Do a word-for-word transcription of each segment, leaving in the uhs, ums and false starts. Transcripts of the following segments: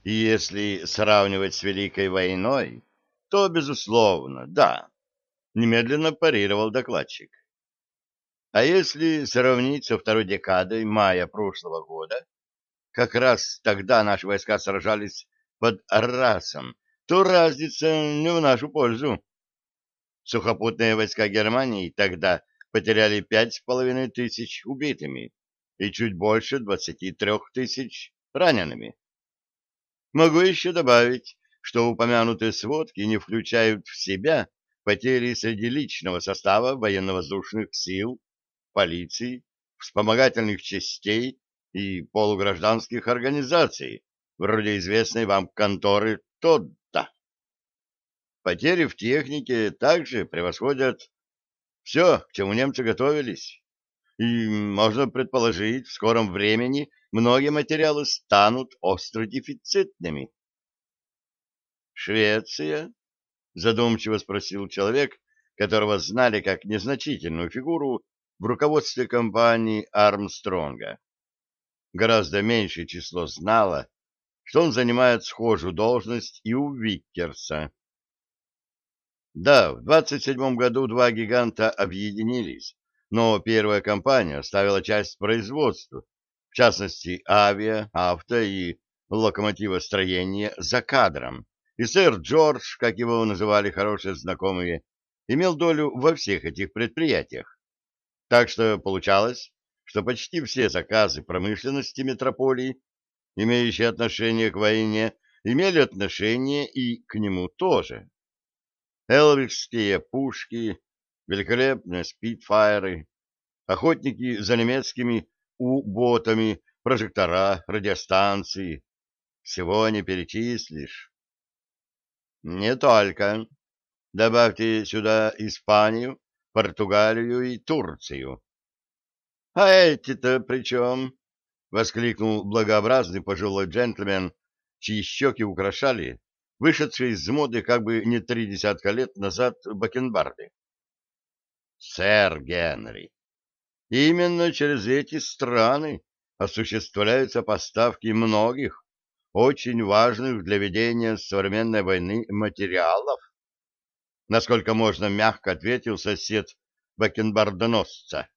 И если сравнивать с Великой войной, то, безусловно, да, немедленно парировал докладчик. А если сравнить со второй декадой мая прошлого года, как раз тогда наши войска сражались под Аррасом, то разница не в нашу пользу. Сухопутные войска Германии тогда потеряли пять с половиной тысяч убитыми и чуть больше двадцати трех тысяч ранеными. Могу еще добавить, что упомянутые сводки не включают в себя потери среди личного состава военно-воздушных сил, полиции, вспомогательных частей и полугражданских организаций, вроде известной вам конторы Тодда. Потери в технике также превосходят все, к чему немцы готовились. И можно предположить, в скором времени многие материалы станут остро дефицитными. «Швеция?» — задумчиво спросил человек, которого знали как незначительную фигуру в руководстве компании Армстронга. Гораздо меньшее число знало, что он занимает схожую должность и у Виккерса. Да, в двадцать седьмом году два гиганта объединились, но первая компания оставила часть производства, в частности авиа, авто и локомотивостроение, за кадром, и сэр Джордж, как его называли хорошие знакомые, имел долю во всех этих предприятиях. Так что получалось, что почти все заказы промышленности метрополии, имеющие отношение к войне, имели отношение и к нему тоже. Элвикские пушки, великолепные спитфайры, охотники за немецкими у-ботами, прожектора, радиостанции. Всего не перечислишь. Не только. Добавьте сюда Испанию, Португалию и Турцию. — А эти-то при чем? — воскликнул благообразный пожилой джентльмен, чьи щеки украшали вышедшие из моды как бы не три десятка лет назад бакенбарды. — Сэр Генри, именно через эти страны осуществляются поставки многих, очень важных для ведения современной войны материалов. Насколько можно мягко ответил сосед бакенбардоносца.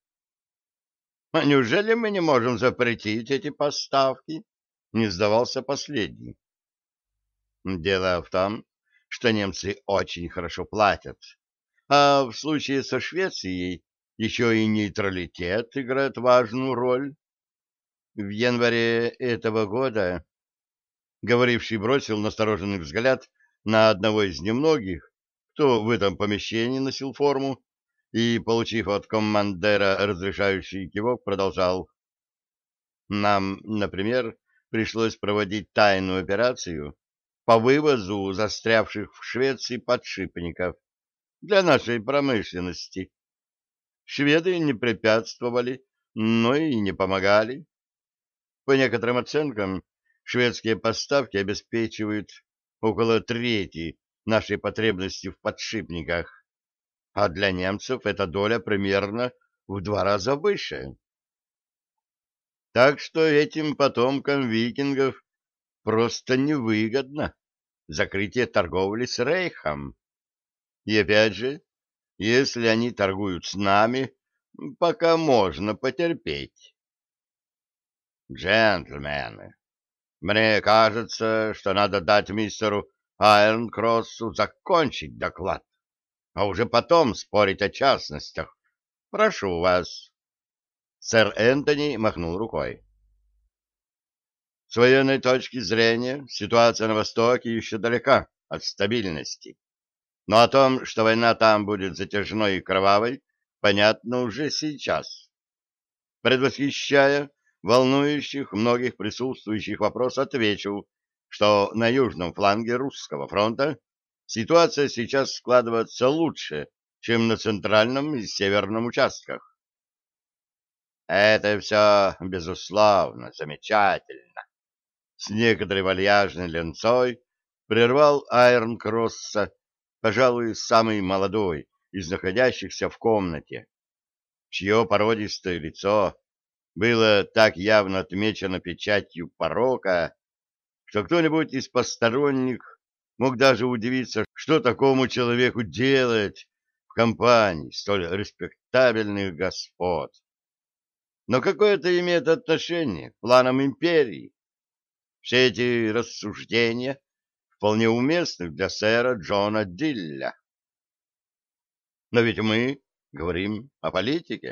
— А неужели мы не можем запретить эти поставки? — не сдавался последний. — Дело в том, что немцы очень хорошо платят, а в случае со Швецией еще и нейтралитет играет важную роль. В январе этого года говоривший бросил настороженный взгляд на одного из немногих, кто в этом помещении носил форму, и, получив от командира разрешающий кивок, продолжал. Нам, например, пришлось проводить тайную операцию по вывозу застрявших в Швеции подшипников для нашей промышленности. Шведы не препятствовали, но и не помогали. По некоторым оценкам, шведские поставки обеспечивают около трети нашей потребности в подшипниках, а для немцев эта доля примерно в два раза выше. Так что этим потомкам викингов просто невыгодно закрытие торговли с Рейхом. И опять же, если они торгуют с нами, пока можно потерпеть. Джентльмены, мне кажется, что надо дать мистеру Айронкроссу закончить доклад, а уже потом спорить о частностях. Прошу вас. Сэр Энтони махнул рукой. С военной точки зрения ситуация на Востоке еще далека от стабильности. Но о том, что война там будет затяжной и кровавой, понятно уже сейчас. Предвосхищая волнующих многих присутствующих вопрос, отвечу, что на южном фланге русского фронта ситуация сейчас складывается лучше, чем на центральном и северном участках. Это все, безусловно, замечательно. С некоторой вальяжной ленцой прервал Айронкросса, пожалуй, самый молодой из находящихся в комнате, чье породистое лицо было так явно отмечено печатью порока, что кто-нибудь из посторонних мог даже удивиться, что такому человеку делать в компании столь респектабельных господ. Но какое это имеет отношение к планам империи? Все эти рассуждения вполне уместны для сэра Джона Дилля. Но ведь мы говорим о политике.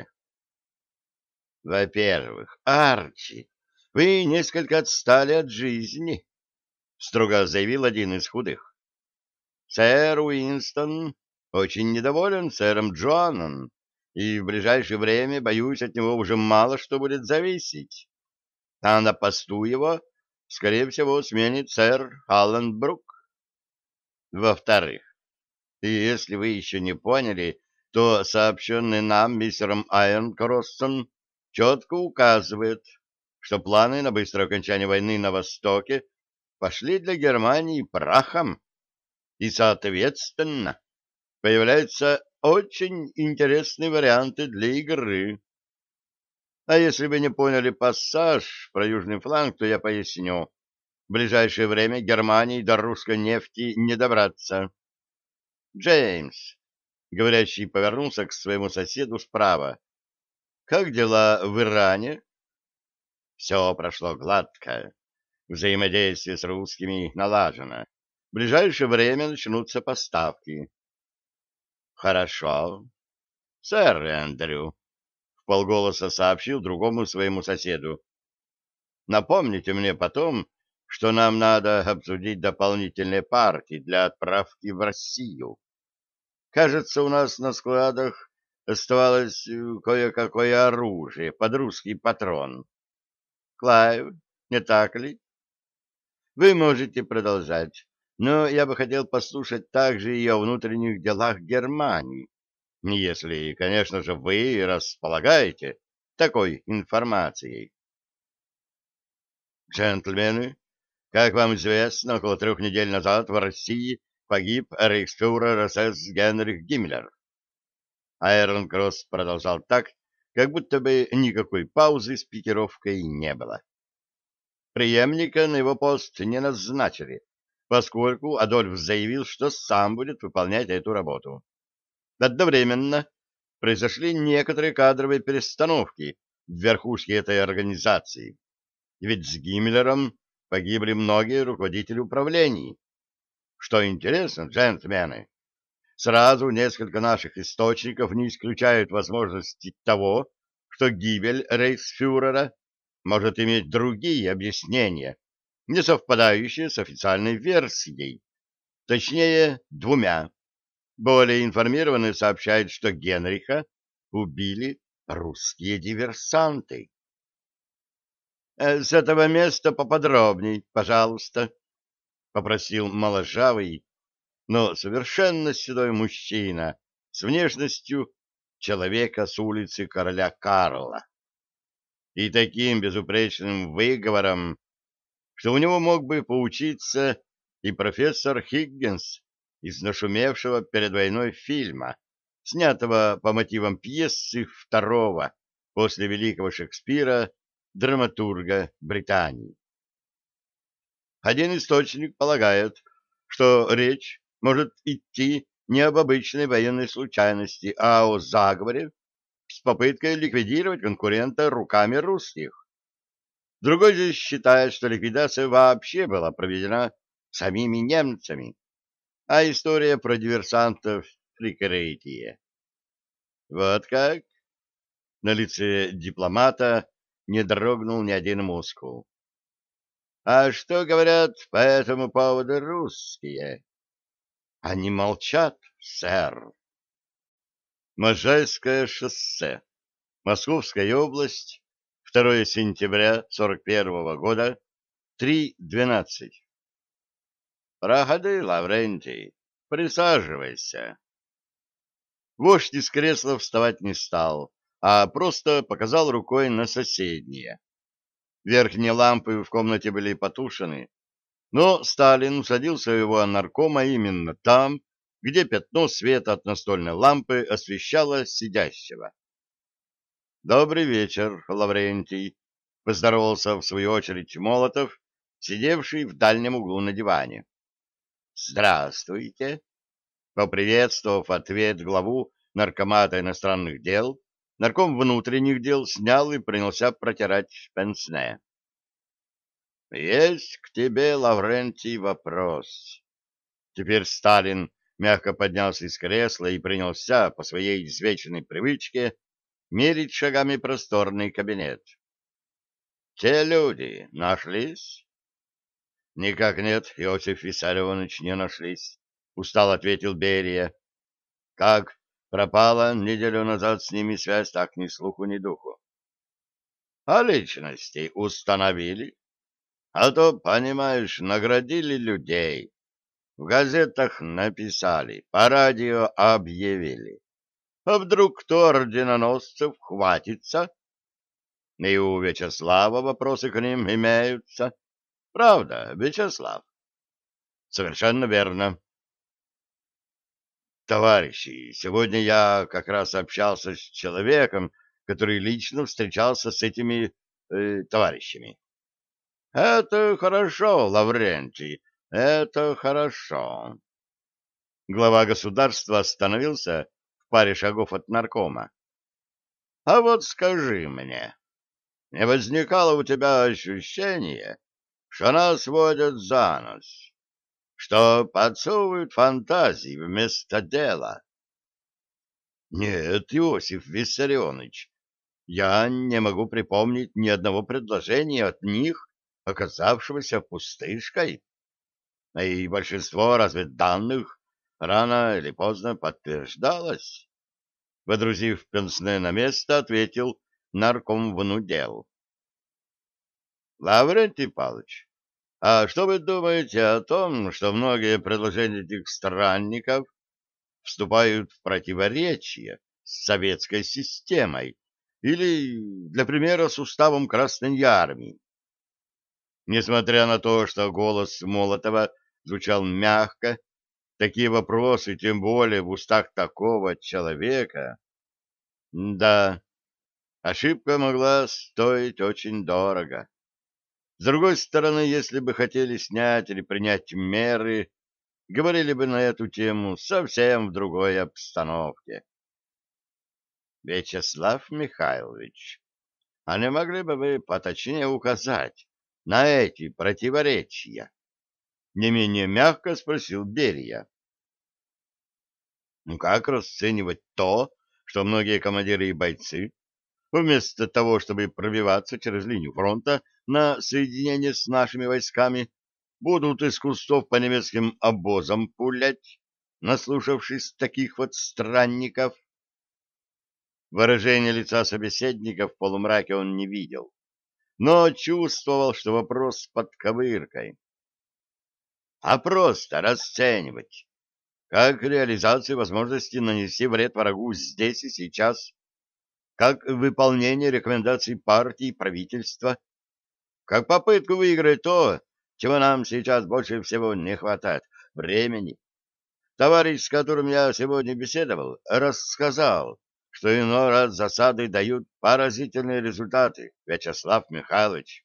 Во-первых, Арчи, вы несколько отстали от жизни, строго заявил один из худых. Сэр Уинстон очень недоволен сэром Джоном, и в ближайшее время, боюсь, от него уже мало что будет зависеть. А на посту его, скорее всего, сменит сэр Аллен Брук. Во-вторых, и если вы еще не поняли, то сообщенный нам мистером Айронкроссом четко указывает, что планы на быстрое окончание войны на Востоке пошли для Германии прахом, и, соответственно, появляются очень интересные варианты для игры. А если вы не поняли пассаж про южный фланг, то я поясню. В ближайшее время Германии до русской нефти не добраться. Джеймс, говорящий, повернулся к своему соседу справа. Как дела в Иране? Все прошло гладко. Взаимодействие с русскими налажено. В ближайшее время начнутся поставки. Хорошо. Сэр Эндрю, вполголоса сообщил другому своему соседу. Напомните мне потом, что нам надо обсудить дополнительные партии для отправки в Россию. Кажется, у нас на складах оставалось кое-какое оружие под русский патрон. Клайв, не так ли? Вы можете продолжать, но я бы хотел послушать также и о внутренних делах Германии, если, конечно же, вы располагаете такой информацией. Джентльмены, как вам известно, около трех недель назад в России погиб рейхсфюрер СС Генрих Гиммлер. Айронкросс продолжал так, как будто бы никакой паузы с пикировкой не было. Преемника на его пост не назначили, поскольку Адольф заявил, что сам будет выполнять эту работу. Одновременно произошли некоторые кадровые перестановки в верхушке этой организации, ведь с Гиммлером погибли многие руководители управлений. Что интересно, джентльмены, сразу несколько наших источников не исключают возможности того, что гибель рейхсфюрера может иметь другие объяснения, не совпадающие с официальной версией, точнее, двумя. Более информированные сообщают, что Генриха убили русские диверсанты. «С этого места поподробней, пожалуйста», — попросил моложавый, но совершенно седой мужчина с внешностью человека с улицы короля Карла и таким безупречным выговором, что у него мог бы поучиться и профессор Хиггинс из нашумевшего перед войной фильма, снятого по мотивам пьесы второго после великого Шекспира драматурга Британии. Один источник полагает, что речь может идти не об обычной военной случайности, а о заговоре с попыткой ликвидировать конкурента руками русских. Другой же считает, что ликвидация вообще была проведена самими немцами, а история про диверсантов — прикрытие. Вот как? На лице дипломата не дрогнул ни один мускул. А что говорят по этому поводу русские? Они молчат, сэр. Можайское шоссе, Московская область, второе сентября сорок первого года, три двенадцать. Проходи, Лаврентий, присаживайся. Вождь из кресла вставать не стал, а просто показал рукой на соседнее. Верхние лампы в комнате были потушены, но Сталин усадил своего наркома именно там, где пятно света от настольной лампы освещало сидящего. «Добрый вечер, Лаврентий», — поздоровался в свою очередь Молотов, сидевший в дальнем углу на диване. «Здравствуйте!» Поприветствовав ответ главу наркомата иностранных дел, нарком внутренних дел снял и принялся протирать пенсне. «Есть к тебе, Лаврентий, вопрос». Теперь Сталин мягко поднялся из кресла и принялся по своей извечной привычке мерить шагами просторный кабинет. «Те люди нашлись?» «Никак нет, Иосиф Виссарионович, не нашлись», — устал ответил Берия. «Как пропала неделю назад с ними связь, так ни слуху, ни духу». «А личности установили? А то, понимаешь, наградили людей. В газетах написали, по радио объявили. А вдруг кто орденоносцев хватится? И у Вячеслава вопросы к ним имеются. Правда, Вячеслав?» «Совершенно верно». «Товарищи, сегодня я как раз общался с человеком, который лично встречался с этими э, товарищами». «Это хорошо, Лаврентий, это хорошо». Глава государства остановился в паре шагов от наркома. «А вот скажи мне, не возникало у тебя ощущение, что нас водят за нос, что подсовывают фантазии вместо дела?» «Нет, Иосиф Виссарионович, я не могу припомнить ни одного предложения от них, оказавшегося пустышкой. А и большинство разведданных рано или поздно подтверждалось». Водрузив пенсне на место, ответил нарком внудел. «Лаврентий Павлович, а что вы думаете о том, что многие предложения этих странников вступают в противоречие с советской системой или, для примера, с уставом Красной Армии?» Несмотря на то, что голос Молотова звучал мягко, такие вопросы, тем более в устах такого человека... Да, ошибка могла стоить очень дорого. С другой стороны, если бы хотели снять или принять меры, говорили бы на эту тему совсем в другой обстановке. «Вячеслав Михайлович, а не могли бы вы поточнее указать на эти противоречия?» Не менее мягко спросил Берия. «Ну как расценивать то, что многие командиры и бойцы, вместо того, чтобы пробиваться через линию фронта на соединение с нашими войсками, будут из кустов по немецким обозам пулять, наслушавшись таких вот странников?» Выражение лица собеседника в полумраке он не видел, но чувствовал, что вопрос с подковыркой. «А просто расценивать, как реализацию возможности нанести вред врагу здесь и сейчас, как выполнение рекомендаций партии и правительства, как попытку выиграть то, чего нам сейчас больше всего не хватает — времени. Товарищ, с которым я сегодня беседовал, рассказал, что иной раз засады дают поразительные результаты, Вячеслав Михайлович».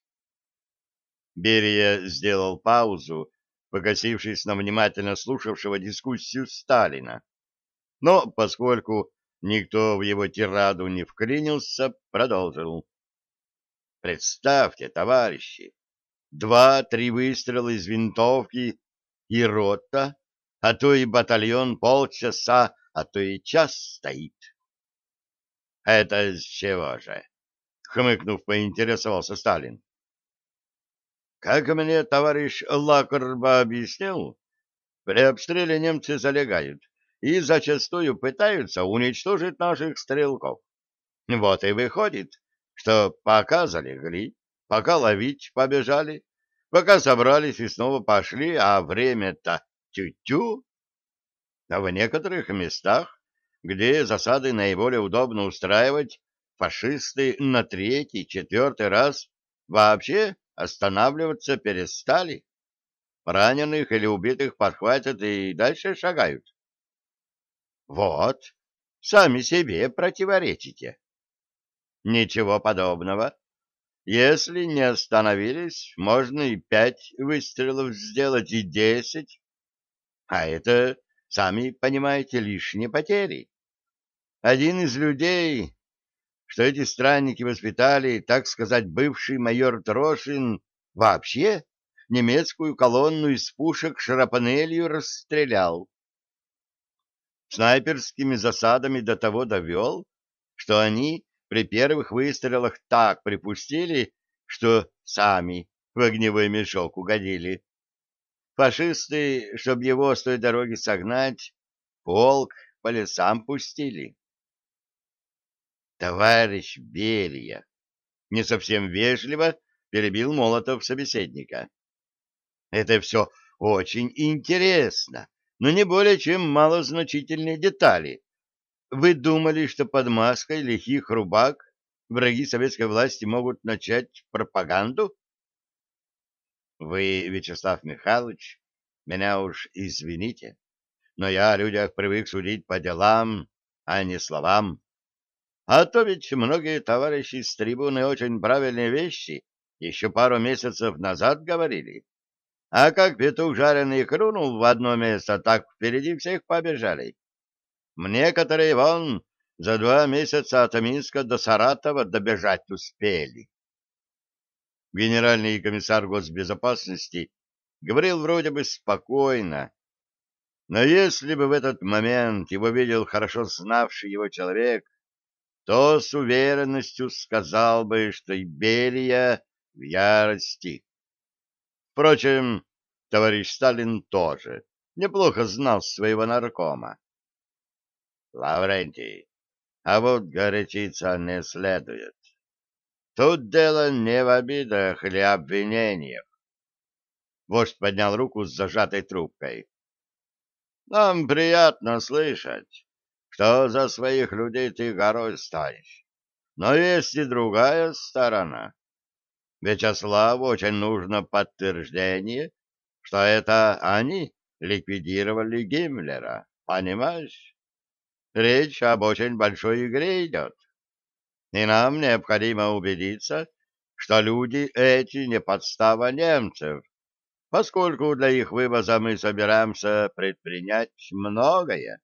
Берия сделал паузу, покосившись на внимательно слушавшего дискуссию Сталина. Но, поскольку никто в его тираду не вклинился, продолжил. «Представьте, товарищи, два-три выстрела из винтовки и рота, а то и батальон полчаса, а то и час стоит». «Это с чего же?» — хмыкнув, поинтересовался Сталин. «Как мне товарищ Лакарба объяснил, при обстреле немцы залегают и зачастую пытаются уничтожить наших стрелков. Вот и выходит, что пока залегли, пока ловить побежали, пока собрались и снова пошли, а время-то тю-тю. А в некоторых местах, где засады наиболее удобно устраивать, фашисты на третий, четвертый раз вообще останавливаться перестали. Раненых или убитых подхватят и дальше шагают. Вот, сами себе противоречите. Ничего подобного. Если не остановились, можно и пять выстрелов сделать, и десять. А это, сами понимаете, лишние потери. Один из людей, что эти странники воспитали, так сказать, бывший майор Трошин, вообще немецкую колонну из пушек шрапнелью расстрелял. Снайперскими засадами до того довел, что они при первых выстрелах так припустили, что сами в огневой мешок угодили. Фашисты, чтоб его с той дороги согнать, полк по лесам пустили. Товарищ Берия, не совсем вежливо перебил Молотов собеседника. Это все очень интересно, но не более чем малозначительные детали. Вы думали, что под маской лихих рубак враги советской власти могут начать пропаганду? Вы, Вячеслав Михайлович, меня уж извините, но я о людях привык судить по делам, а не словам. А то ведь многие товарищи с трибуны очень правильные вещи еще пару месяцев назад говорили. А как петух жареный клюнул в одно место, так впереди всех побежали. Некоторые вон за два месяца от Минска до Саратова добежать успели. Генеральный комиссар госбезопасности говорил вроде бы спокойно, но если бы в этот момент его видел хорошо знавший его человек, то с уверенностью сказал бы, что и Берия в ярости. Впрочем, товарищ Сталин тоже неплохо знал своего наркома. Лаврентий, а вот горячиться не следует. Тут дело не в обидах или обвинениях. Вождь поднял руку с зажатой трубкой. Нам приятно слышать, что за своих людей ты горой стоишь. Но есть и другая сторона. Вячеславу очень нужно подтверждение, что это они ликвидировали Гиммлера. Понимаешь? Речь об очень большой игре идет. И нам необходимо убедиться, что люди эти не подстава немцев, поскольку для их вывоза мы собираемся предпринять многое.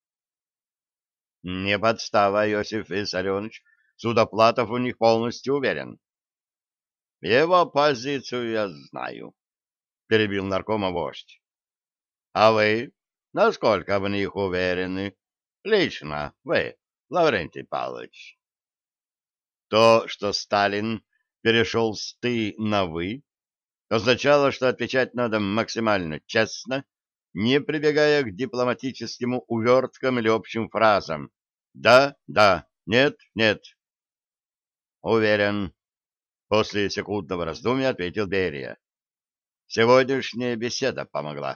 Не подстава, Иосиф Виссарионович. Судоплатов у них полностью уверен. Его позицию я знаю, перебил наркома вождь. А вы насколько в них уверены? Лично вы, Лаврентий Павлович. То, что Сталин перешел с «ты» на «вы», означало, что отвечать надо максимально честно, не прибегая к дипломатическим уверткам или общим фразам. «Да, да, нет, нет». «Уверен», — после секундного раздумья ответил Берия. «Сегодняшняя беседа помогла».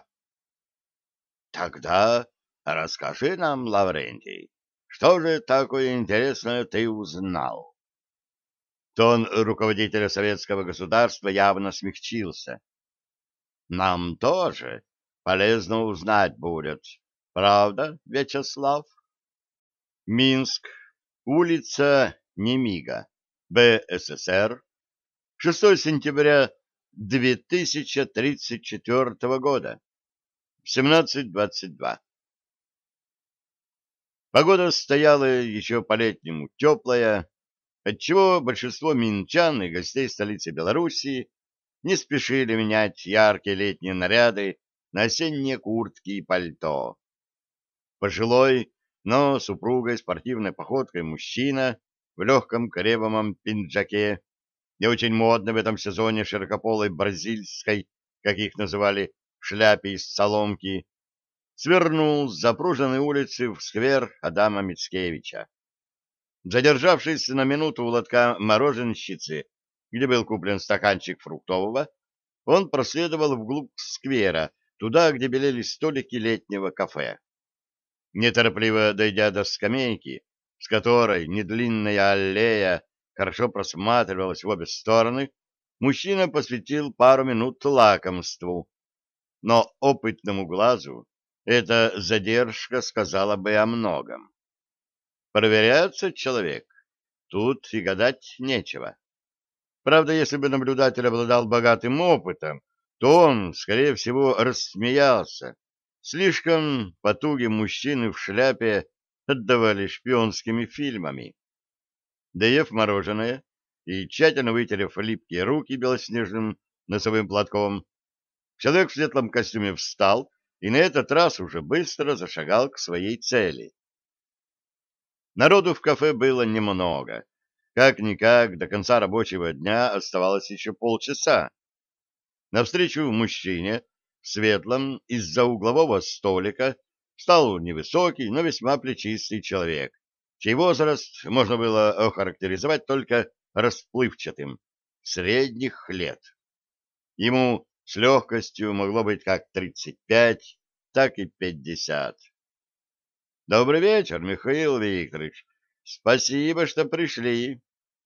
«Тогда расскажи нам, Лаврентий, что же такое интересное ты узнал?» Тон руководителя советского государства явно смягчился. Нам тоже полезно узнать будет. Правда, Вячеслав? Минск, улица Немига, БССР, шестое сентября две тысячи тридцать четвёртого года, семнадцать двадцать два. Погода стояла еще по-летнему теплая, отчего большинство минчан и гостей столицы Белоруссии не спешили менять яркие летние наряды на осенние куртки и пальто. Пожилой, но супругой спортивной походкой мужчина в легком кремовом пинджаке и очень модной в этом сезоне широкополой бразильской, как их называли, шляпе из соломки, свернул с запруженной улицы в сквер Адама Мицкевича. Задержавшись на минуту у лотка мороженщицы, где был куплен стаканчик фруктового, он проследовал вглубь сквера, туда, где белели столики летнего кафе. Неторопливо дойдя до скамейки, с которой недлинная аллея хорошо просматривалась в обе стороны, мужчина посвятил пару минут лакомству. Но опытному глазу эта задержка сказала бы о многом. Проверяется человек, тут и гадать нечего. Правда, если бы наблюдатель обладал богатым опытом, то он, скорее всего, рассмеялся. Слишком потуги мужчины в шляпе отдавали шпионскими фильмами. Доев мороженое и тщательно вытерев липкие руки белоснежным носовым платком, человек в светлом костюме встал и на этот раз уже быстро зашагал к своей цели. Народу в кафе было немного. Как-никак, до конца рабочего дня оставалось еще полчаса. Навстречу мужчине в светлом из-за углового столика встал невысокий, но весьма плечистый человек, чей возраст можно было охарактеризовать только расплывчатым, средних лет. Ему с легкостью могло быть как тридцать пять, так и пятьдесят. Добрый вечер, Михаил Викторович. Спасибо, что пришли.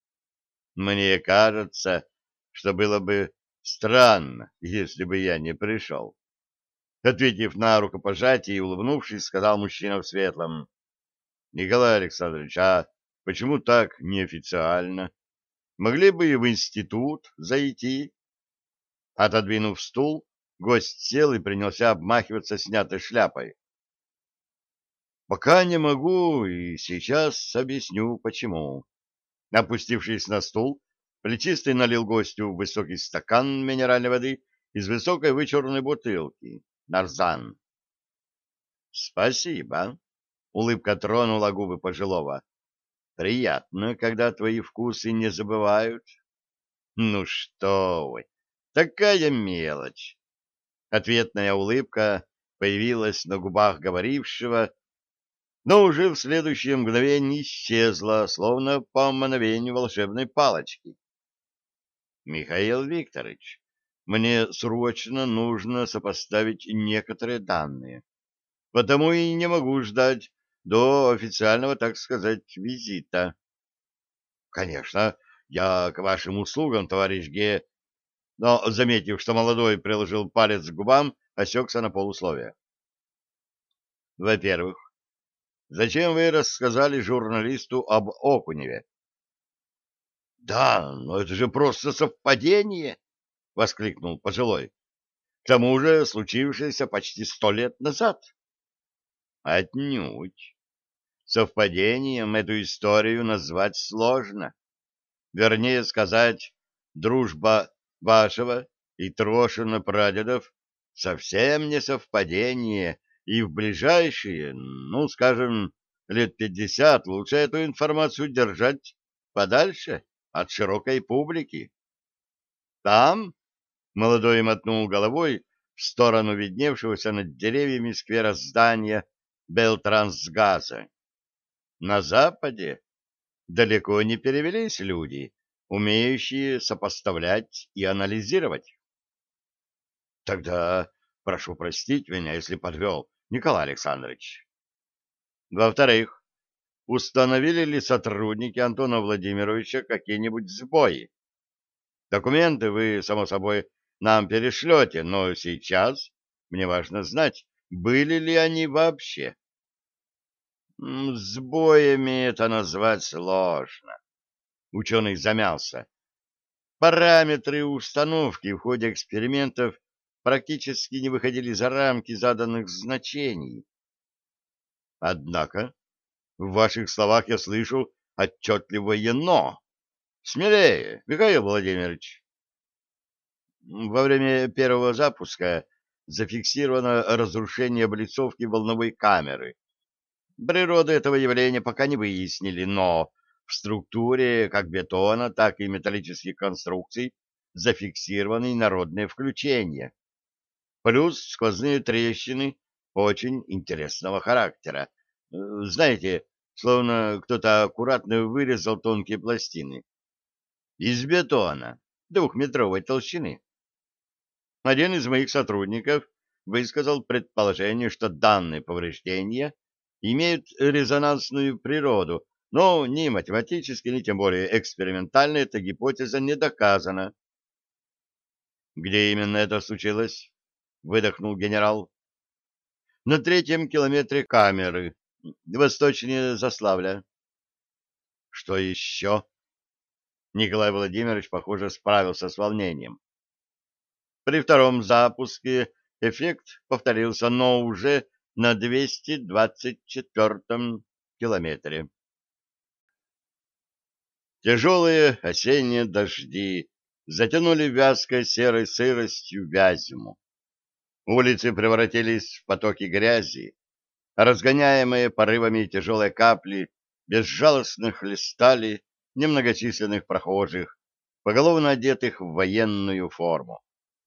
Мне кажется, что было бы странно, если бы я не пришел. Ответив на рукопожатие и улыбнувшись, сказал мужчина в светлом. Николай Александрович, а почему так неофициально? Могли бы и в институт зайти? Отодвинув стул, гость сел и принялся обмахиваться снятой шляпой. Пока не могу, и сейчас объясню, почему. Опустившись на стул, плечистый налил гостю высокий стакан минеральной воды из высокой вычурной бутылки. Нарзан. Спасибо. Улыбка тронула губы пожилого. Приятно, когда твои вкусы не забывают. Ну что вы, такая мелочь. Ответная улыбка появилась на губах говорившего, но уже в следующее мгновение исчезла, словно по мановению волшебной палочки. Михаил Викторович, мне срочно нужно сопоставить некоторые данные, потому и не могу ждать до официального, так сказать, визита. Конечно, я к вашим услугам, товарищ Ге, но, заметив, что молодой приложил палец к губам, осекся на полусловие. Во-первых, зачем вы рассказали журналисту об Окуневе? — Да, но это же просто совпадение! — воскликнул пожилой. — К тому же случившееся почти сто лет назад. — Отнюдь. Совпадением эту историю назвать сложно. Вернее сказать, дружба вашего и Трошина прадедов совсем не совпадение, и в ближайшие, ну, скажем, лет пятьдесят лучше эту информацию держать подальше от широкой публики. Там молодой мотнул головой в сторону видневшегося над деревьями сквера здания Белтрансгаза. На западе далеко не перевелись люди, умеющие сопоставлять и анализировать. Тогда прошу простить меня, если подвел, Николай Александрович. Во-вторых, установили ли сотрудники Антона Владимировича какие-нибудь сбои? Документы вы, само собой, нам перешлете, но сейчас мне важно знать, были ли они вообще. М, Сбоями это назвать сложно. Ученый замялся. Параметры установки в ходе экспериментов практически не выходили за рамки заданных значений. Однако в ваших словах я слышу отчетливое «но». Смелее, Михаил Владимирович. Во время первого запуска зафиксировано разрушение облицовки волновой камеры. Природу этого явления пока не выяснили, но в структуре как бетона, так и металлических конструкций зафиксированы инородные включения. Плюс сквозные трещины очень интересного характера. Э, Знаете, словно кто-то аккуратно вырезал тонкие пластины. Из бетона, двухметровой толщины. Один из моих сотрудников высказал предположение, что данные повреждения имеют резонансную природу, но ни математически, ни тем более экспериментально эта гипотеза не доказана. «Где именно это случилось?» — выдохнул генерал. «На третьем километре камеры, восточнее Заславля». «Что еще?» Николай Владимирович, похоже, справился с волнением. При втором запуске эффект повторился, но уже на двести двадцать четвёртом километре. Тяжелые осенние дожди затянули вязкой серой сыростью Вязьму. Улицы превратились в потоки грязи, а разгоняемые порывами тяжелые капли безжалостно хлестали немногочисленных прохожих, поголовно одетых в военную форму.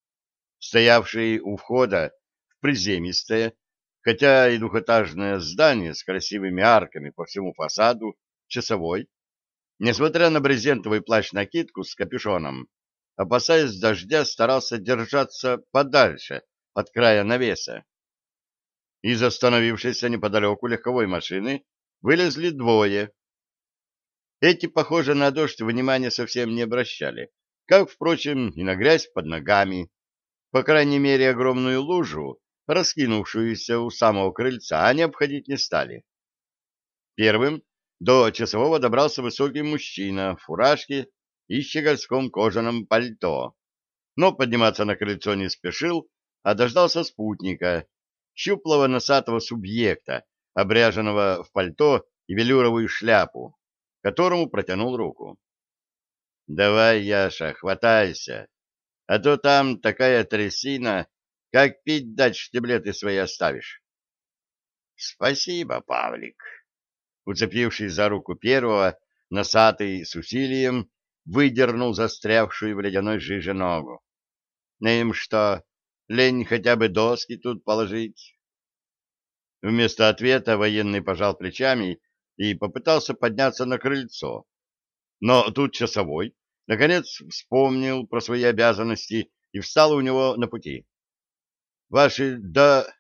Стоявший у входа в приземистое, хотя и двухэтажное здание с красивыми арками по всему фасаду, часовой, несмотря на брезентовый плащ-накидку с капюшоном, опасаясь дождя, старался держаться подальше от края навеса. Из остановившейся неподалеку легковой машины вылезли двое. Эти, похоже, на дождь внимания совсем не обращали, как, впрочем, и на грязь под ногами. По крайней мере, огромную лужу, раскинувшуюся у самого крыльца, они обходить не стали. Первым до часового добрался высокий мужчина в фуражке и щегольском кожаном пальто, но подниматься на крыльцо не спешил, а дождался спутника, щуплого носатого субъекта, обряженного в пальто и велюровую шляпу, которому протянул руку. — Давай, Яша, хватайся, а то там такая трясина, как пить дать штиблеты свои оставишь. — Спасибо, Павлик. Уцепившись за руку первого, носатый с усилием выдернул застрявшую в ледяной жиже ногу. — Им что, лень хотя бы доски тут положить? Вместо ответа военный пожал плечами и попытался подняться на крыльцо. Но тут часовой, наконец, вспомнил про свои обязанности и встал у него на пути. — Ваши да...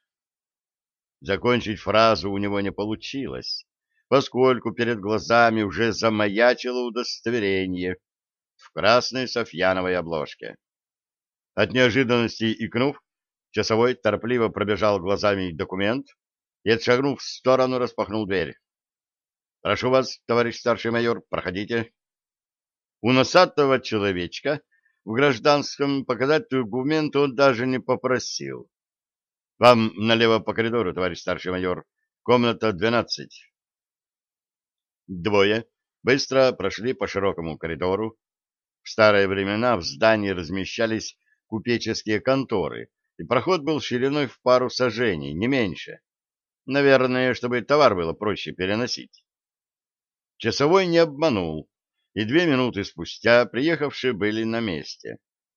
Закончить фразу у него не получилось, поскольку перед глазами уже замаячило удостоверение в красной софьяновой обложке. От неожиданности икнув, часовой торопливо пробежал глазами документ и, отшагнув в сторону, распахнул дверь. — Прошу вас, товарищ старший майор, проходите. У носатого человечка в гражданском показать документ он даже не попросил. — Вам налево по коридору, товарищ старший майор, комната двенадцать. Двое быстро прошли по широкому коридору. В старые времена в здании размещались купеческие конторы, и проход был шириной в пару саженей, не меньше. Наверное, чтобы товар было проще переносить. Часовой не обманул, и две минуты спустя приехавшие были на месте.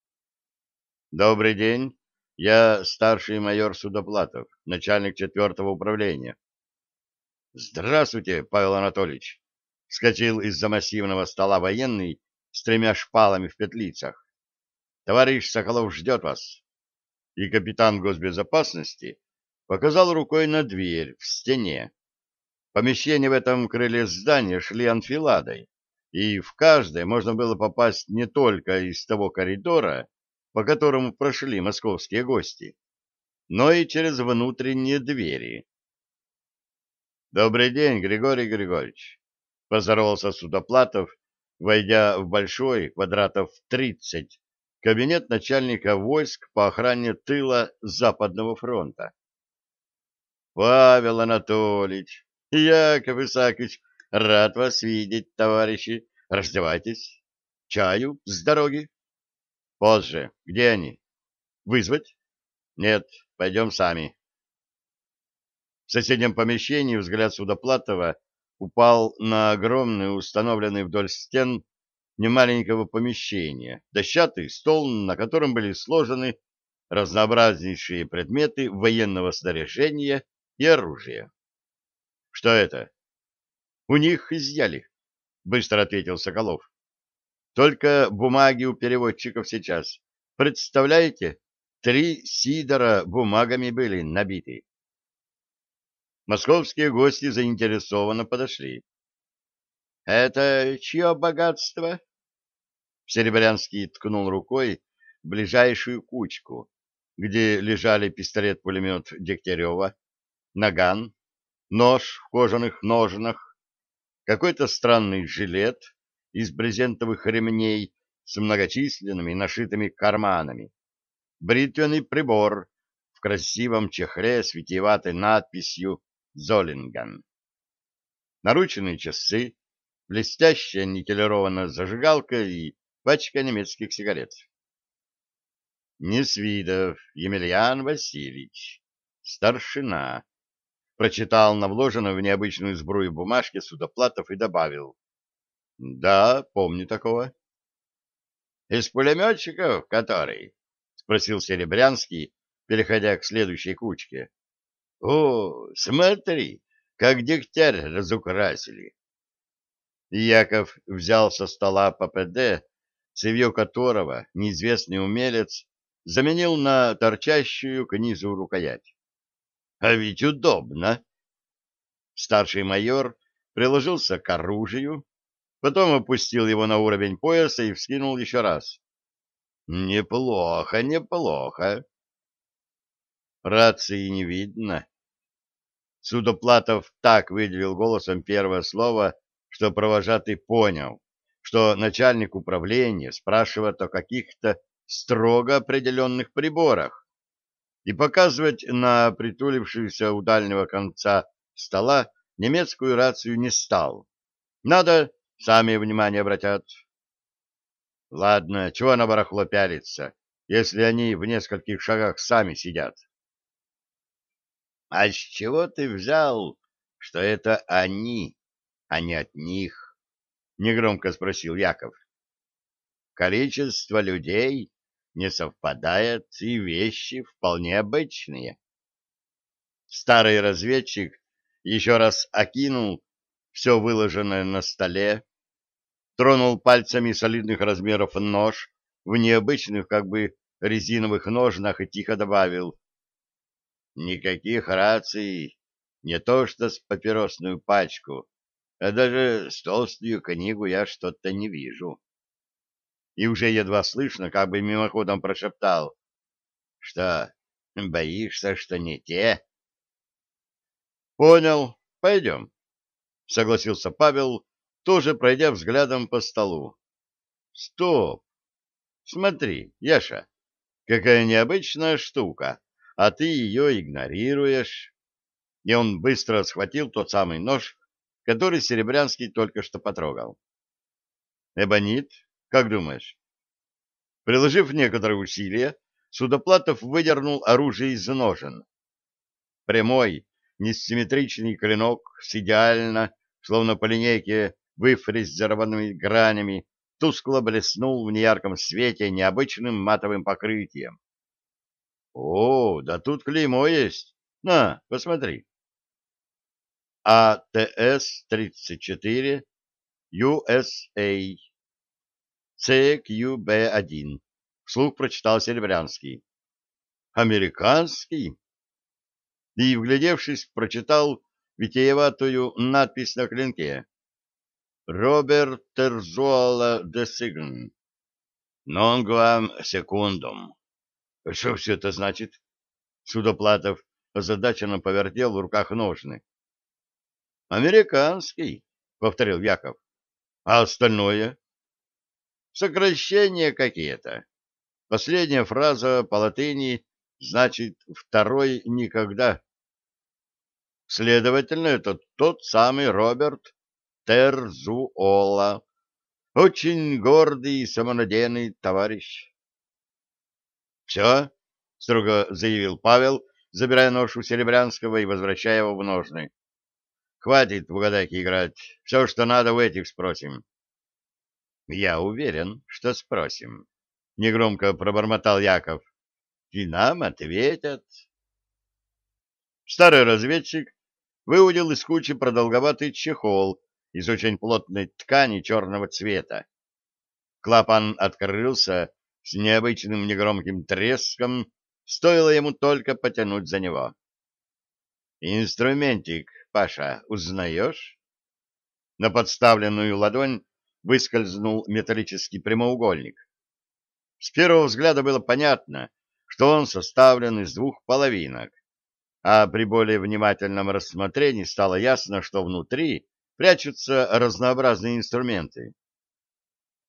«Добрый день. Я старший майор Судоплатов, начальник четвертого управления». «Здравствуйте, Павел Анатольевич», — вскочил из-за массивного стола военный с тремя шпалами в петлицах. «Товарищ Соколов ждет вас». И капитан госбезопасности показал рукой на дверь в стене. Помещения в этом крыле здания шли анфиладой, и в каждое можно было попасть не только из того коридора, по которому прошли московские гости, но и через внутренние двери. «Добрый день, Григорий Григорьевич», — поздоровался Судоплатов, войдя в большой, квадратов тридцать, кабинет начальника войск по охране тыла Западного фронта. «Павел Анатольевич, Яков Исаакович, рад вас видеть, товарищи. Раздевайтесь. Чаю с дороги?» «Позже. Где они? Вызвать?» «Нет, пойдем сами». В соседнем помещении взгляд Судоплатова упал на огромный, установленный вдоль стен немаленького помещения, дощатый стол, на котором были сложены разнообразнейшие предметы военного снаряжения и оружия. «Что это?» «У них изъяли», — быстро ответил Соколов. «Только бумаги у переводчиков сейчас. Представляете, три сидора бумагами были набиты». Московские гости заинтересованно подошли. — Это чье богатство? Серебрянский ткнул рукой в ближайшую кучку, где лежали пистолет-пулемет Дегтярева, наган, нож в кожаных ножнах, какой-то странный жилет из брезентовых ремней с многочисленными нашитыми карманами, бритвенный прибор в красивом чехле с витиеватой надписью «Золинган», наручные часы, блестящая никелированная зажигалка и пачка немецких сигарет. Несвидов Емельян Васильевич, старшина, прочитал на вложенной в необычную сбрую бумажке Судоплатов и добавил: «Да, помню такого». «Из пулеметчиков, который?» — спросил Серебрянский, переходя к следующей кучке. «О, смотри, как дегтярь разукрасили!» Яков взял со стола ППД, цевье которого неизвестный умелец заменил на торчащую к низу рукоять. «А ведь удобно!» Старший майор приложился к оружию, потом опустил его на уровень пояса и вскинул еще раз. «Неплохо, неплохо!» Рации не видно. Судоплатов так выделил голосом первое слово, что провожатый понял, что начальник управления спрашивает о каких-то строго определенных приборах, и показывать на притулившуюся у дальнего конца стола немецкую рацию не стал. Надо, сами внимание обратят. Ладно, чего на барахло пялиться, если они в нескольких шагах сами сидят? — А с чего ты взял, что это они, а не от них? — негромко спросил Яков. — Количество людей не совпадает, и вещи вполне обычные. Старый разведчик еще раз окинул все выложенное на столе, тронул пальцами солидных размеров нож в необычных, как бы резиновых ножнах, и тихо добавил: «Никаких раций, не то что с папиросную пачку, а даже с толстую книгу я что-то не вижу». И уже едва слышно, как бы мимоходом прошептал: «Что, боишься, что не те?» «Понял, пойдем», — согласился Павел, тоже пройдя взглядом по столу. «Стоп! Смотри, Яша, какая необычная штука, а ты ее игнорируешь». И он быстро схватил тот самый нож, который Серебрянский только что потрогал. «Эбонит, как думаешь?» Приложив некоторые усилия, Судоплатов выдернул оружие из ножен. Прямой, несимметричный клинок с идеально, словно по линейке, выфрезерованными гранями, тускло блеснул в неярком свете необычным матовым покрытием. «О, да тут клеймо есть. На, посмотри». А Т С тридцать четыре Ю С А С Q B один, вслух прочитал Серебрянский. «Американский?» И, вглядевшись, прочитал витиеватую надпись на клинке: «Роберт Терзуола де Сигн. Non guam secundum». Что все это значит? Судоплатов озадаченно повертел в руках ножны. «Американский», — повторил Яков. «А остальное?» «Сокращения какие-то. Последняя фраза по латыни значит «второй никогда». Следовательно, это тот самый Роберт Терзуола. Очень гордый и самонадеянный товарищ». «Все?» — строго заявил Павел, забирая нож у Серебрянского и возвращая его в ножны. «Хватит в угадайки играть. Все, что надо, у этих спросим». «Я уверен, что спросим», — негромко пробормотал Яков. «И нам ответят». Старый разведчик выудил из кучи продолговатый чехол из очень плотной ткани черного цвета. Клапан открылся с необычным негромким треском, стоило ему только потянуть за него. «Инструментик, Паша, узнаешь?» На подставленную ладонь выскользнул металлический прямоугольник. С первого взгляда было понятно, что он составлен из двух половинок, а при более внимательном рассмотрении стало ясно, что внутри прячутся разнообразные инструменты.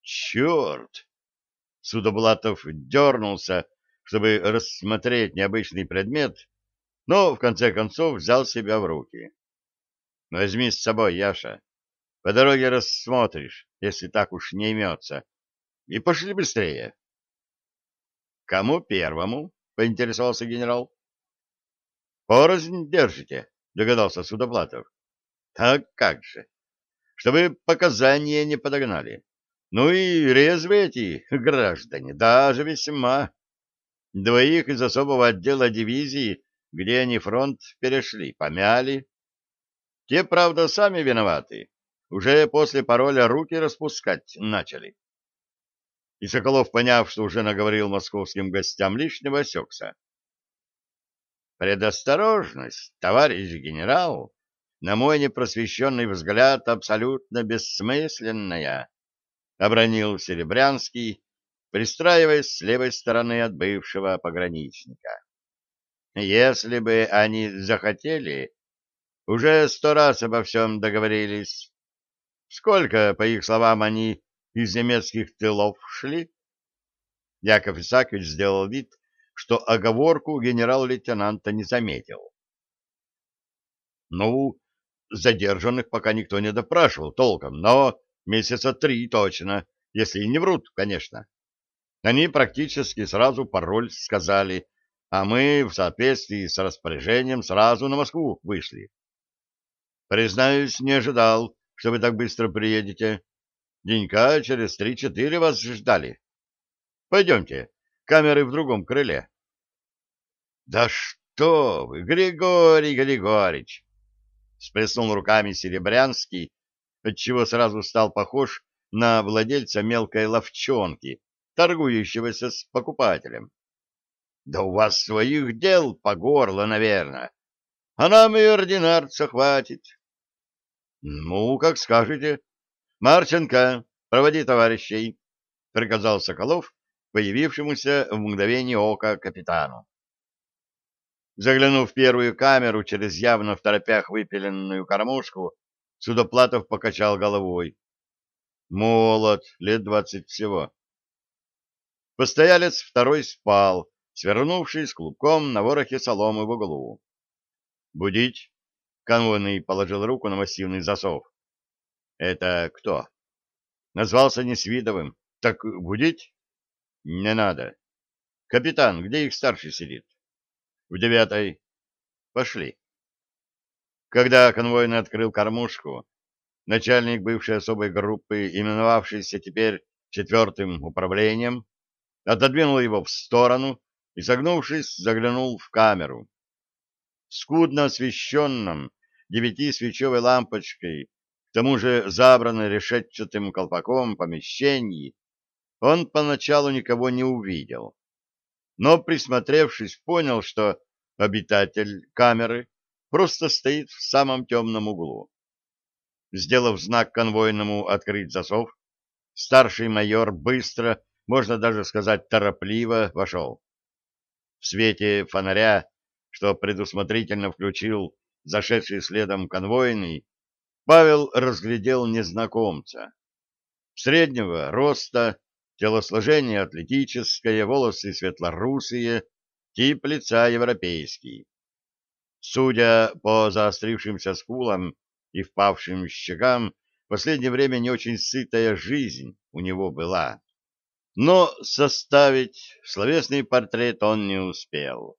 Черт! Судоблатов дернулся, чтобы рассмотреть необычный предмет, но в конце концов взял себя в руки. Возьми с собой, Яша. По дороге рассмотришь, если так уж не имется. И пошли быстрее. — Кому первому? — поинтересовался генерал. — Порознь держите, — догадался Судоплатов. — Так как же? Чтобы показания не подогнали. Ну и резвые эти граждане, даже весьма. Двоих из особого отдела дивизии, где они фронт перешли, помяли. Те, правда, сами виноваты. Уже после пароля руки распускать начали. И Соколов, поняв, что уже наговорил московским гостям лишнего, осекся. «Предосторожность, товарищ генерал, на мой непросвещенный взгляд, абсолютно бессмысленная», — обронил Серебрянский, пристраиваясь с левой стороны от бывшего пограничника. «Если бы они захотели, уже сто раз обо всем договорились. Сколько, по их словам, они из немецких тылов шли?» Яков Исаакович сделал вид, что оговорку генерал-лейтенанта не заметил. «Ну, задержанных пока никто не допрашивал толком, но месяца три точно, если не врут, конечно. Они практически сразу пароль сказали, а мы в соответствии с распоряжением сразу на Москву вышли. Признаюсь, не ожидал, что вы так быстро приедете. Денька через три-четыре вас ждали. Пойдемте, камеры в другом крыле». «Да что вы, Григорий Григорьевич!» — сплеснул руками Серебрянский, отчего сразу стал похож на владельца мелкой лавчонки, торгующегося с покупателем. «Да у вас своих дел по горло, наверное, а нам и ординарца хватит». «Ну, как скажете. Марченко, проводи товарищей», — приказал Соколов, появившемуся в мгновение ока капитану. Заглянув в первую камеру через явно в торопях выпиленную кормушку, Судоплатов покачал головой. Молод, лет двадцать всего. Постоялец второй спал, свернувшись клубком на ворохе соломы в углу. «Будить?» — конвойный положил руку на массивный засов. «Это кто?» «Назвался Несвидовым. Так будить?» «Не надо. Капитан, где их старший сидит?» «В девятой. Пошли». Когда конвойный открыл кормушку, начальник бывшей особой группы, именовавшийся теперь четвертым управлением, отодвинул его в сторону и, согнувшись, заглянул в камеру. В скудно освещенном девятисвечевой лампочкой, к тому же забранной решетчатым колпаком помещении, он поначалу никого не увидел, но, присмотревшись, понял, что обитатель камеры просто стоит в самом темном углу. Сделав знак конвойному открыть засов, старший майор быстро, можно даже сказать торопливо, вошел. В свете фонаря, что предусмотрительно включил зашедший следом конвойный, Павел разглядел незнакомца. Среднего роста, телосложение атлетическое, волосы светлорусые, тип лица европейский. Судя по заострившимся скулам и впавшим щекам, в последнее время не очень сытая жизнь у него была. Но составить словесный портрет он не успел.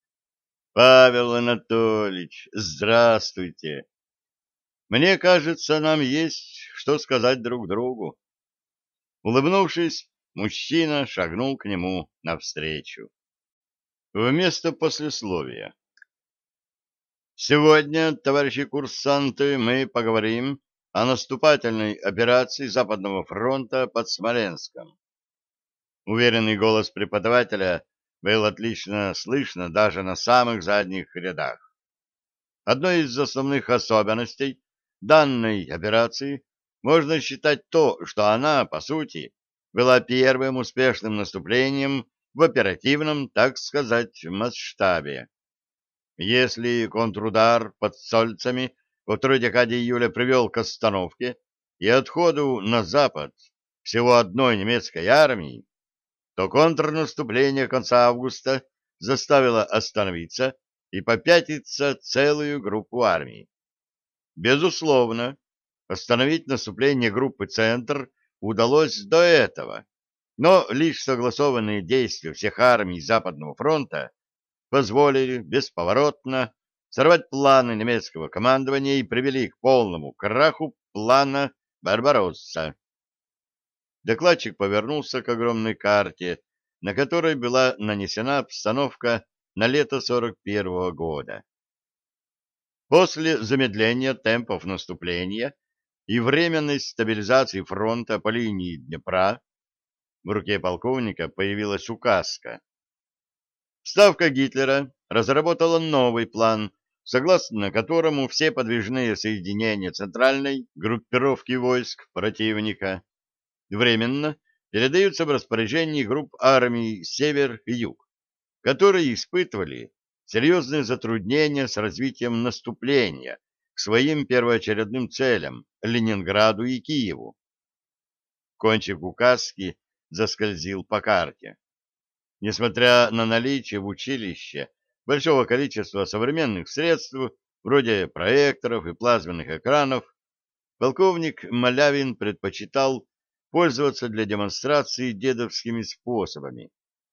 «Павел Анатольевич, здравствуйте! Мне кажется, нам есть что сказать друг другу». Улыбнувшись, мужчина шагнул к нему навстречу. Вместо послесловия. «Сегодня, товарищи курсанты, мы поговорим о наступательной операции Западного фронта под Смоленском». Уверенный голос преподавателя был отлично слышно даже на самых задних рядах. Одной из основных особенностей данной операции можно считать то, что она, по сути, была первым успешным наступлением в оперативном, так сказать, масштабе. Если контрудар под Сольцами во второй декаде июля привел к остановке и отходу на запад всего одной немецкой армии, то контрнаступление конца августа заставило остановиться и попятиться целую группу армий. Безусловно, остановить наступление группы «Центр» удалось до этого, но лишь согласованные действия всех армий Западного фронта позволили бесповоротно сорвать планы немецкого командования и привели к полному краху плана «Барбаросса». Докладчик повернулся к огромной карте, на которой была нанесена обстановка на лето сорок первого года. После замедления темпов наступления и временной стабилизации фронта по линии Днепра в руке полковника появилась указка. Ставка Гитлера разработала новый план, согласно которому все подвижные соединения центральной группировки войск противника временно передаются в распоряжение групп армий Север и Юг, которые испытывали серьезные затруднения с развитием наступления к своим первоочередным целям — Ленинграду и Киеву. Кончик указки заскользил по карте. Несмотря на наличие в училище большого количества современных средств, вроде проекторов и плазменных экранов, полковник Малявин предпочитал пользоваться для демонстрации дедовскими способами.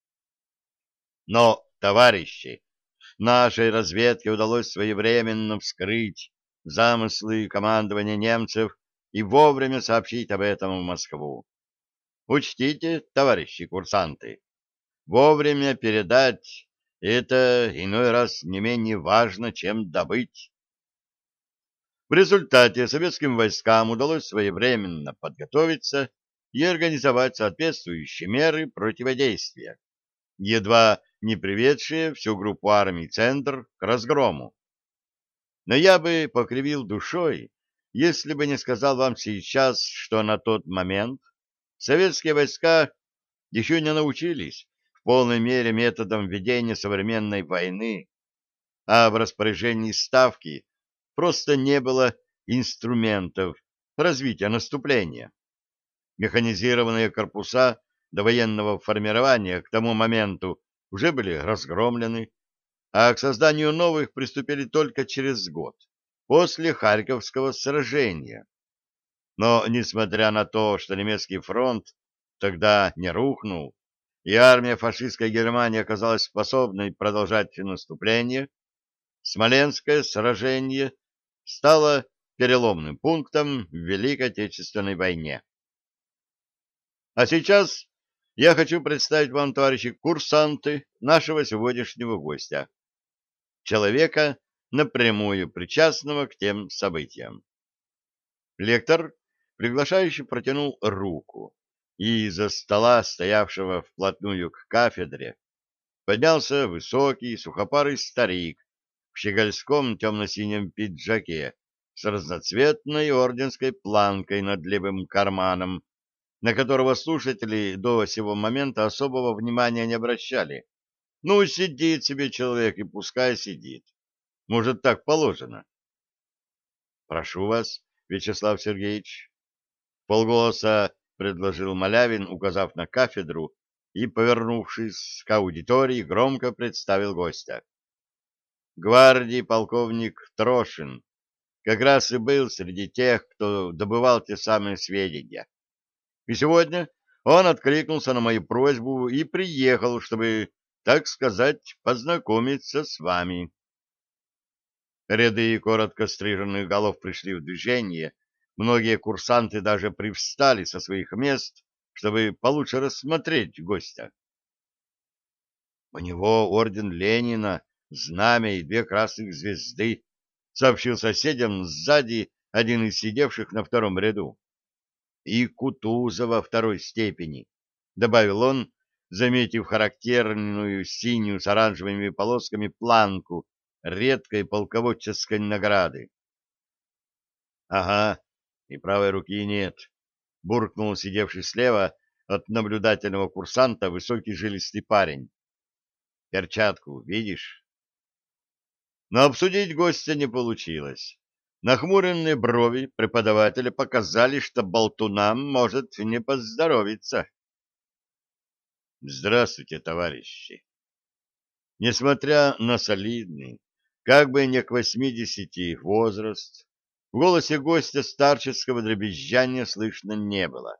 Но, товарищи, нашей разведке удалось своевременно вскрыть замыслы командования немцев и вовремя сообщить об этом в Москву. Учтите, товарищи курсанты, вовремя передать — это иной раз не менее важно, чем добыть. В результате советским войскам удалось своевременно подготовиться и организовать соответствующие меры противодействия, едва не приведшие всю группу армий «Центр» к разгрому. Но я бы покривил душой, если бы не сказал вам сейчас, что на тот момент советские войска еще не научились в полной мере методам ведения современной войны, а в распоряжении Ставки просто не было инструментов развития наступления. Механизированные корпуса до военного формирования к тому моменту уже были разгромлены, а к созданию новых приступили только через год, после Харьковского сражения. Но, несмотря на то, что немецкий фронт тогда не рухнул, и армия фашистской Германии оказалась способной продолжать наступление, Смоленское сражение стало переломным пунктом в Великой Отечественной войне. А сейчас я хочу представить вам, товарищи курсанты, нашего сегодняшнего гостя, человека, напрямую причастного к тем событиям. Лектор приглашающий протянул руку, и из-за стола, стоявшего вплотную к кафедре, поднялся высокий сухопарый старик в щегольском темно-синем пиджаке с разноцветной орденской планкой над левым карманом, на которого слушатели до сего момента особого внимания не обращали. Ну, сидит себе человек, и пускай сидит. Может, так положено. — Прошу вас, Вячеслав Сергеевич. Полголоса предложил Малявин, указав на кафедру, и, повернувшись к аудитории, громко представил гостя. Гвардии полковник Трошин как раз и был среди тех, кто добывал те самые сведения. И сегодня он откликнулся на мою просьбу и приехал, чтобы, так сказать, познакомиться с вами. Ряды коротко стриженных голов пришли в движение, многие курсанты даже привстали со своих мест, чтобы получше рассмотреть гостя. У него орден Ленина, знамя и две красных звезды, сообщил соседям сзади один из сидевших на втором ряду. И Кутузова второй степени, добавил он, заметив характерную синюю с оранжевыми полосками планку редкой полководческой награды. — Ага, и правой руки нет, — буркнул сидевший слева от наблюдательного курсанта высокий жилистый парень. — Перчатку видишь? Но обсудить гостя не получилось. Нахмуренные брови преподавателя показали, что болтунам может не поздоровиться. Здравствуйте, товарищи. Несмотря на солидный, как бы не к восьмидесяти возраст, в голосе гостя старческого дребезжания слышно не было.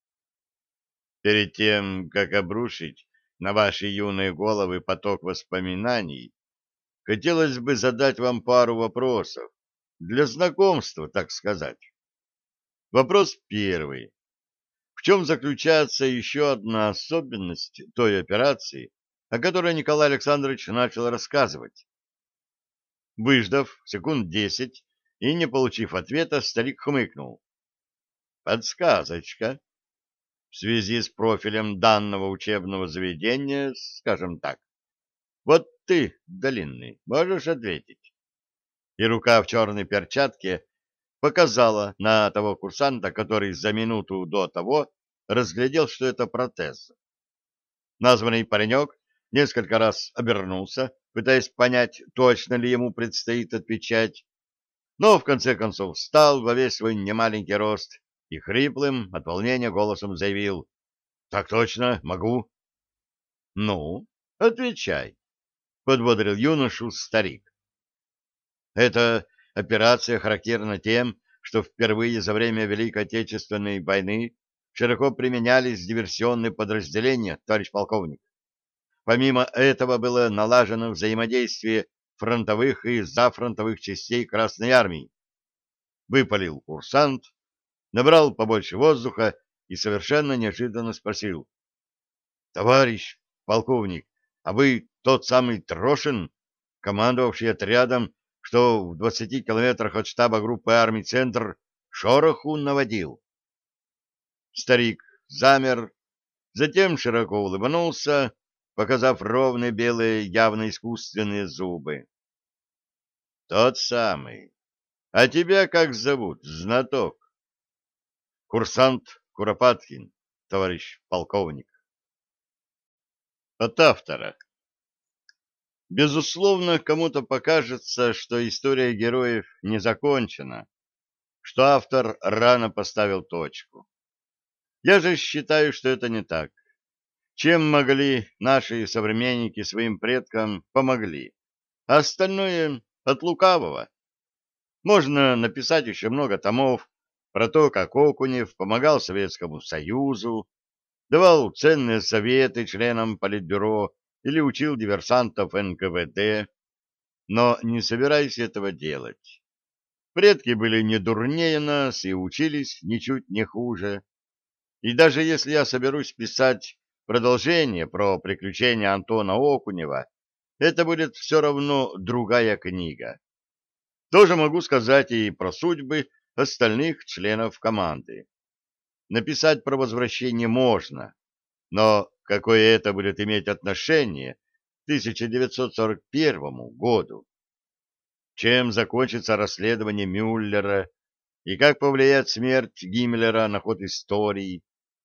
Перед тем, как обрушить на ваши юные головы поток воспоминаний, хотелось бы задать вам пару вопросов, для знакомства, так сказать. Вопрос первый. В чем заключается еще одна особенность той операции, о которой Николай Александрович начал рассказывать? Выждав секунд десять и не получив ответа, старик хмыкнул. Подсказочка. В связи с профилем данного учебного заведения, скажем так. Вот ты, Долинный, можешь ответить? И рука в черной перчатке показала на того курсанта, который за минуту до того разглядел, что это протез. Названный паренек несколько раз обернулся, пытаясь понять, точно ли ему предстоит отвечать, но в конце концов встал во весь свой немаленький рост и хриплым от волнения голосом заявил: «Так точно, могу». «Ну, отвечай», — подбодрил юношу старик. «Эта операция характерна тем, что впервые за время Великой Отечественной войны широко применялись диверсионные подразделения, товарищ полковник. Помимо этого было налажено взаимодействие фронтовых и зафронтовых частей Красной Армии. Выпалил курсант, набрал побольше воздуха и совершенно неожиданно спросил: «Товарищ полковник, а вы тот самый Трошин, командовавший отрядом, что в двадцати километрах от штаба группы армий «Центр» шороху наводил?» Старик замер, затем широко улыбнулся, показав ровные белые, явно искусственные зубы. «Тот самый. А тебя как зовут, знаток?» «Курсант Куропаткин, товарищ полковник». От автора. Безусловно, кому-то покажется, что история героев не закончена, что автор рано поставил точку. Я же считаю, что это не так. Чем могли наши современники своим предкам, помогли, а остальное от лукавого. Можно написать еще много томов про то, как Окунев помогал Советскому Союзу, давал ценные советы членам Политбюро или учил диверсантов эн ка вэ дэ, но не собираюсь этого делать. Предки были не дурнее нас и учились ничуть не хуже. И даже если я соберусь писать продолжение про приключения Антона Окунева, это будет все равно другая книга. Тоже могу сказать и про судьбы остальных членов команды. Написать про возвращение можно, но какое это будет иметь отношение к тысяча девятьсот сорок первому году? Чем закончится расследование Мюллера и как повлияет смерть Гиммлера на ход истории?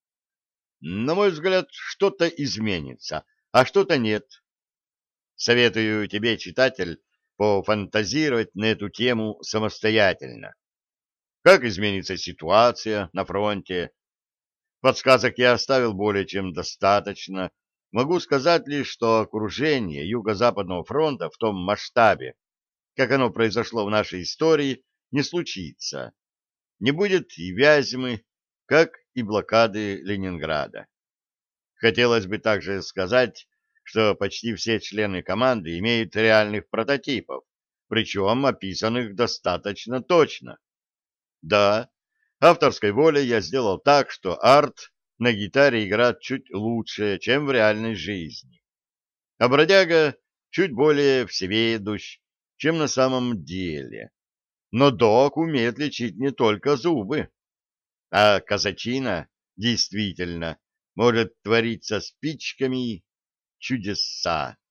На мой взгляд, что-то изменится, а что-то нет. Советую тебе, читатель, пофантазировать на эту тему самостоятельно. Как изменится ситуация на фронте? Подсказок я оставил более чем достаточно. Могу сказать лишь, что окружение Юго-Западного фронта в том масштабе, как оно произошло в нашей истории, не случится. Не будет и Вязьмы, как и блокады Ленинграда. Хотелось бы также сказать, что почти все члены команды имеют реальных прототипов, причем описанных достаточно точно. Да, авторской волей я сделал так, что Арт на гитаре играет чуть лучше, чем в реальной жизни. А бродяга чуть более всеведущ, чем на самом деле. Но док умеет лечить не только зубы, а казачина действительно может творить со спичками чудеса.